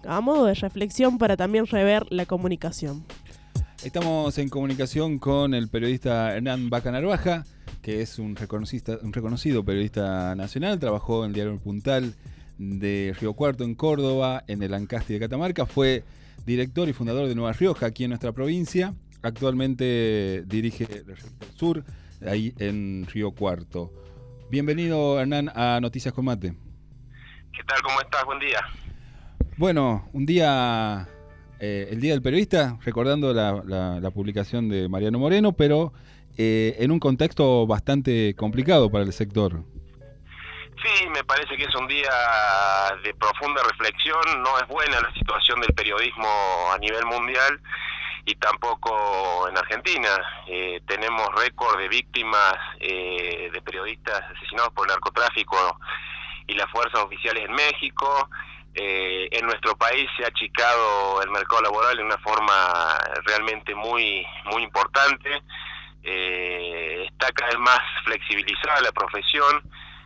a modo de reflexión para también rever la comunicación. Estamos en comunicación con el periodista Hernán Vaca Narvaja, que es un reconocido periodista nacional. Trabajó en el diario El Puntal de Río Cuarto en Córdoba, en el Ancasti de Catamarca. Fue director y fundador de Nueva Rioja, aquí en nuestra provincia. Actualmente dirige la revista El Sur, ahí en Río Cuarto. Bienvenido, Hernán, a Noticias con Mate. ¿Qué tal? ¿Cómo estás? Buen día. Bueno, un día, el Día del Periodista, recordando la publicación de Mariano Moreno, pero en un contexto bastante complicado para el sector. Sí, me parece que es un día de profunda reflexión. No es buena la situación del periodismo a nivel mundial y tampoco en Argentina. Tenemos récord de víctimas de periodistas asesinados por el narcotráfico y las fuerzas oficiales en México. En nuestro país se ha achicado el mercado laboral de una forma realmente muy importante. Está cada vez más flexibilizada la profesión.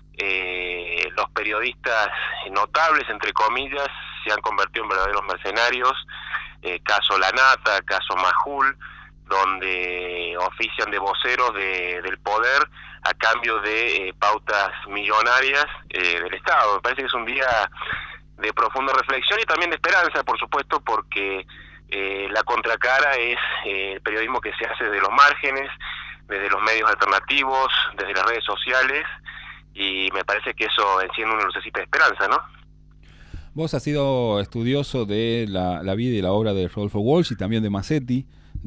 Los periodistas notables, entre comillas, se han convertido en verdaderos mercenarios. Caso Lanata, caso Majul, donde ofician de voceros del poder a cambio de pautas millonarias del Estado. Me parece que es un día de profunda reflexión y también de esperanza, por supuesto, porque la contracara es el periodismo que se hace desde los márgenes, desde los medios alternativos, desde las redes sociales, y me parece que eso enciende una lucecita de esperanza, ¿no? Vos has sido estudioso de la vida y la obra de Rodolfo Walsh y también de Mazzetti,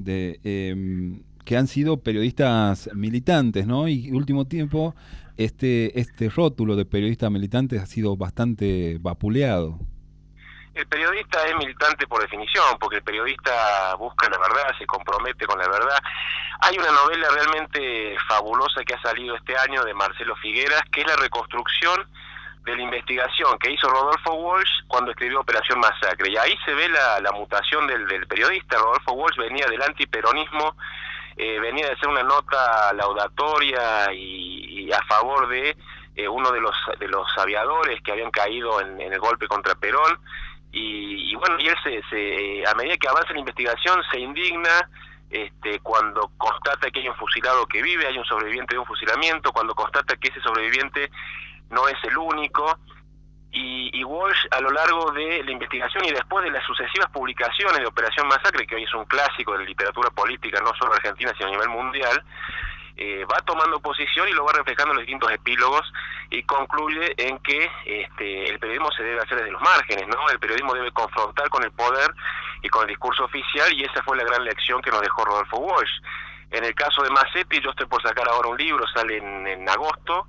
que han sido periodistas militantes, ¿no? Y último tiempo este rótulo de periodista militante ha sido bastante vapuleado. El periodista es militante por definición, porque el periodista busca la verdad, se compromete con la verdad. Hay una novela realmente fabulosa que ha salido este año de Marcelo Figueras, que es la reconstrucción de la investigación que hizo Rodolfo Walsh cuando escribió Operación Masacre. Y ahí se ve la mutación del periodista. Rodolfo Walsh venía del antiperonismo, venía de hacer una nota laudatoria y a favor de uno de los aviadores que habían caído en el golpe contra Perón. Y bueno, y él a medida que avanza la investigación se indigna cuando constata que hay un fusilado que vive, hay un sobreviviente de un fusilamiento, cuando constata que ese sobreviviente no es el único. Y Walsh, a lo largo de la investigación y después de las sucesivas publicaciones de Operación Masacre, que hoy es un clásico de la literatura política, no solo argentina, sino a nivel mundial, va tomando posición y lo va reflejando en los distintos epílogos y concluye en que el periodismo se debe hacer desde los márgenes, ¿no? El periodismo debe confrontar con el poder y con el discurso oficial, y esa fue la gran lección que nos dejó Rodolfo Walsh. En el caso de Mazzetti, yo estoy por sacar ahora un libro, sale en agosto.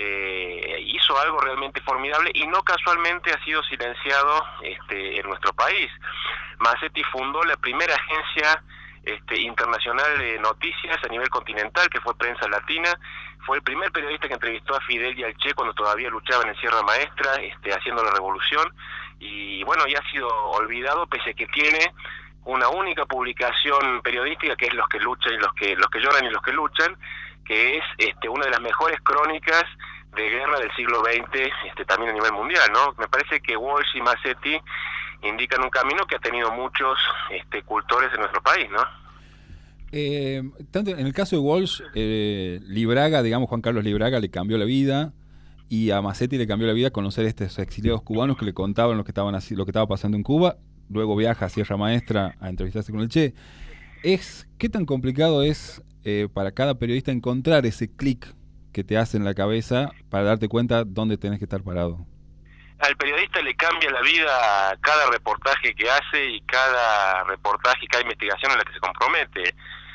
Hizo algo realmente formidable y no casualmente ha sido silenciado en nuestro país. Mazzetti fundó la primera agencia internacional de noticias a nivel continental, que fue Prensa Latina. Fue el primer periodista que entrevistó a Fidel y al Che cuando todavía luchaban en Sierra Maestra, haciendo la revolución, y bueno, ya ha sido olvidado, pese a que tiene una única publicación periodística, que es Los que luchan y los que lloran y los que luchan, que es una de las mejores crónicas de guerra del siglo XX, también a nivel mundial, ¿no? Me parece que Walsh y Mazzetti indican un camino que ha tenido muchos cultores en nuestro país, ¿no? Tanto en el caso de Walsh, Libraga, digamos, Juan Carlos Libraga le cambió la vida, y a Mazzetti le cambió la vida conocer estos exiliados cubanos que le contaban lo que estaba pasando en Cuba. Luego viaja a Sierra Maestra a entrevistarse con el Che. ¿Qué tan complicado es para cada periodista encontrar ese clic que te hace en la cabeza para darte cuenta dónde tenés que estar parado? Al periodista le cambia la vida cada reportaje que hace y cada reportaje y cada investigación en la que se compromete.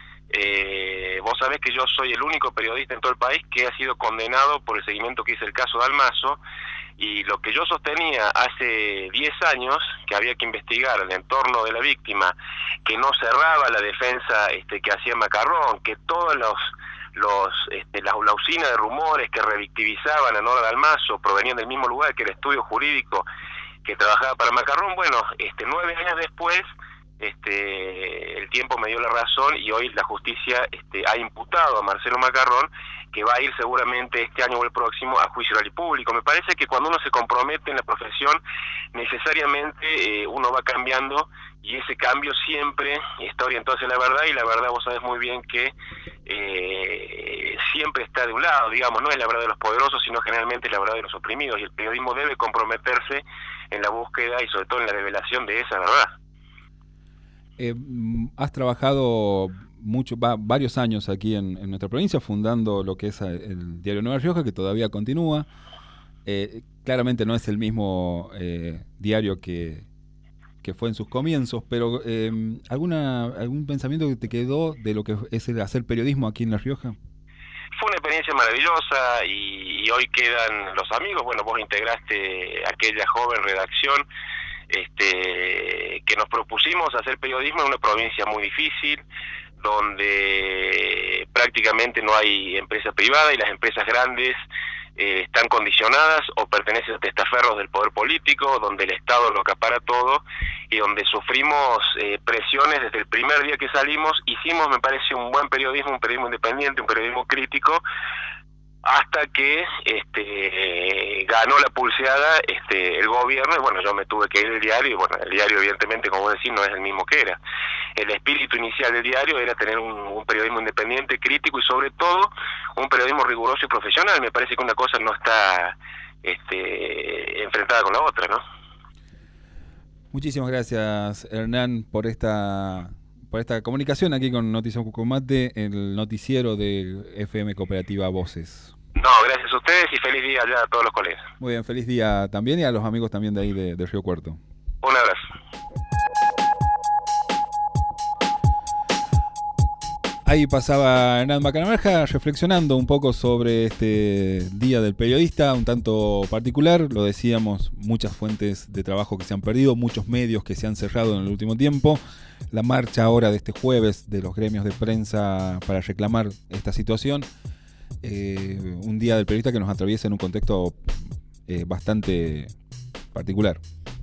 Vos sabés que yo soy el único periodista en todo el país que ha sido condenado por el seguimiento que hice el caso Dalmazo, y lo que yo sostenía hace 10 años, que había que investigar el entorno de la víctima, que no cerraba la defensa que hacía Macarrón, que todos la usina de rumores que revictimizaban a Nora Dalmazo provenían del mismo lugar que el estudio jurídico que trabajaba para Macarrón. Bueno, 9 años después el tiempo me dio la razón y hoy la justicia ha imputado a Marcelo Macarrón, que va a ir seguramente este año o el próximo a juicio oral y público. Me parece que cuando uno se compromete en la profesión, necesariamente uno va cambiando, y ese cambio siempre está orientado hacia la verdad, y la verdad vos sabés muy bien que siempre está de un lado, digamos, no es la verdad de los poderosos, sino generalmente es la verdad de los oprimidos, y el periodismo debe comprometerse en la búsqueda y sobre todo en la revelación de esa verdad. Has trabajado varios años aquí en nuestra provincia, fundando lo que es el diario Nueva Rioja, que todavía continúa. Claramente no es el mismo diario que fue en sus comienzos, pero ¿algún pensamiento que te quedó de lo que es el hacer periodismo aquí en La Rioja? Fue una experiencia maravillosa y hoy quedan los amigos. Bueno, vos integraste aquella joven redacción que nos propusimos hacer periodismo en una provincia muy difícil, donde prácticamente no hay empresa privada y las empresas grandes están condicionadas o pertenecen a testaferros del poder político, donde el Estado lo acapara todo y donde sufrimos presiones desde el primer día que salimos. Hicimos, me parece, un buen periodismo, un periodismo independiente, un periodismo crítico, hasta que ganó la pulseada el gobierno, y bueno, yo me tuve que ir del diario, y bueno, el diario evidentemente, como vos decís, no es el mismo que era. El espíritu inicial del diario era tener un periodismo independiente, crítico, y sobre todo un periodismo riguroso y profesional. Me parece que una cosa no está enfrentada con la otra, ¿no? Muchísimas gracias, Hernán, por esta comunicación aquí con Noticias Cucumate, el noticiero de FM Cooperativa Voces. No, gracias a ustedes y feliz día allá a todos los colegas. Muy bien, feliz día también, y a los amigos también de ahí de Río Cuarto. Un abrazo. Ahí pasaba Hernán Bacanarvaja reflexionando un poco sobre este Día del Periodista, un tanto particular. Lo decíamos, muchas fuentes de trabajo que se han perdido, muchos medios que se han cerrado en el último tiempo. La marcha ahora de este jueves de los gremios de prensa para reclamar esta situación. Un Día del Periodista que nos atraviesa en un contexto bastante particular.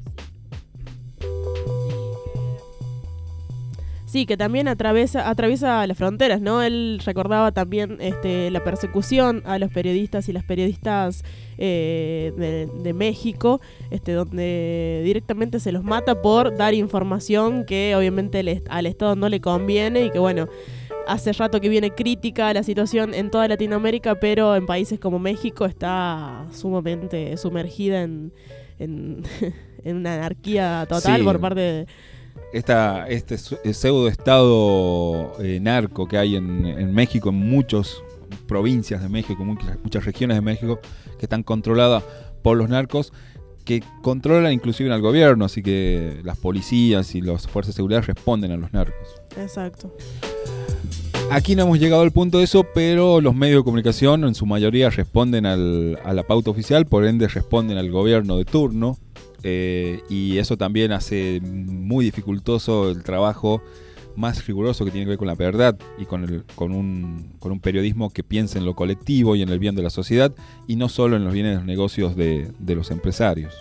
Sí, que también atraviesa las fronteras, ¿no? Él recordaba también la persecución a los periodistas y las periodistas de México, donde directamente se los mata por dar información que obviamente al Estado no le conviene, y que bueno, hace rato que viene crítica a la situación en toda Latinoamérica, pero en países como México está sumamente sumergida en una anarquía total, sí, por parte de... Este pseudo-estado narco que hay en México, en muchas provincias de México, muchas regiones de México, que están controladas por los narcos, que controlan inclusive al gobierno, así que las policías y las fuerzas de seguridad responden a los narcos. Exacto. Aquí no hemos llegado al punto de eso, pero los medios de comunicación en su mayoría responden a la pauta oficial, por ende responden al gobierno de turno. Y eso también hace muy dificultoso el trabajo más riguroso que tiene que ver con la verdad y con un periodismo que piense en lo colectivo y en el bien de la sociedad, y no solo en los bienes de los negocios de los empresarios.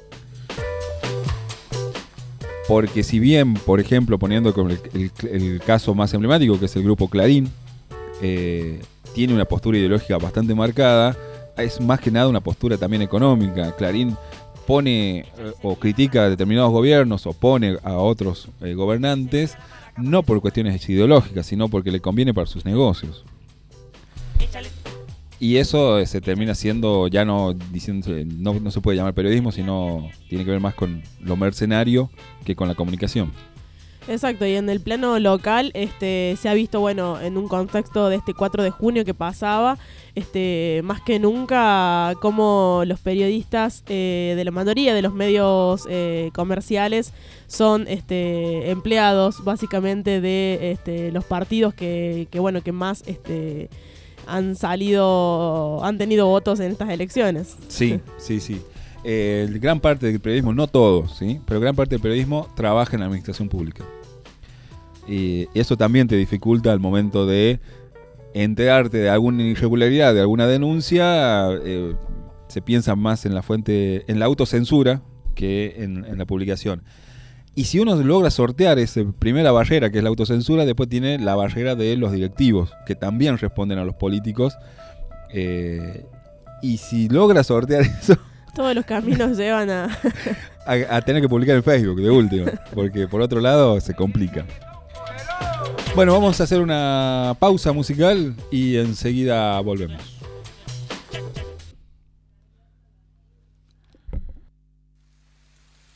Porque si bien, por ejemplo, poniendo como el caso más emblemático, que es el grupo Clarín, tiene una postura ideológica bastante marcada, es más que nada una postura también económica. Clarín pone o critica a determinados gobiernos o pone a otros gobernantes, no por cuestiones ideológicas, sino porque le conviene para sus negocios. Y eso se termina siendo, ya no se puede llamar periodismo, sino tiene que ver más con lo mercenario que con la comunicación. Exacto, y en el plano local se ha visto, bueno, en un contexto de este 4 de junio que pasaba, más que nunca cómo los periodistas de la mayoría de los medios comerciales son empleados básicamente de los partidos que más han tenido votos en estas elecciones. Sí. Gran parte del periodismo, no todos, ¿sí? Pero gran parte del periodismo trabaja en la administración pública. Y eso también te dificulta al momento de enterarte de alguna irregularidad, de alguna denuncia. Se piensa más en la autocensura que en la publicación. Y si uno logra sortear esa primera barrera, que es la autocensura, después tiene la barrera de los directivos, que también responden a los políticos. Y si logra sortear eso... Todos los caminos llevan a tener que publicar en Facebook, de último. Porque por otro lado se complica. Bueno, vamos a hacer una pausa musical y enseguida volvemos.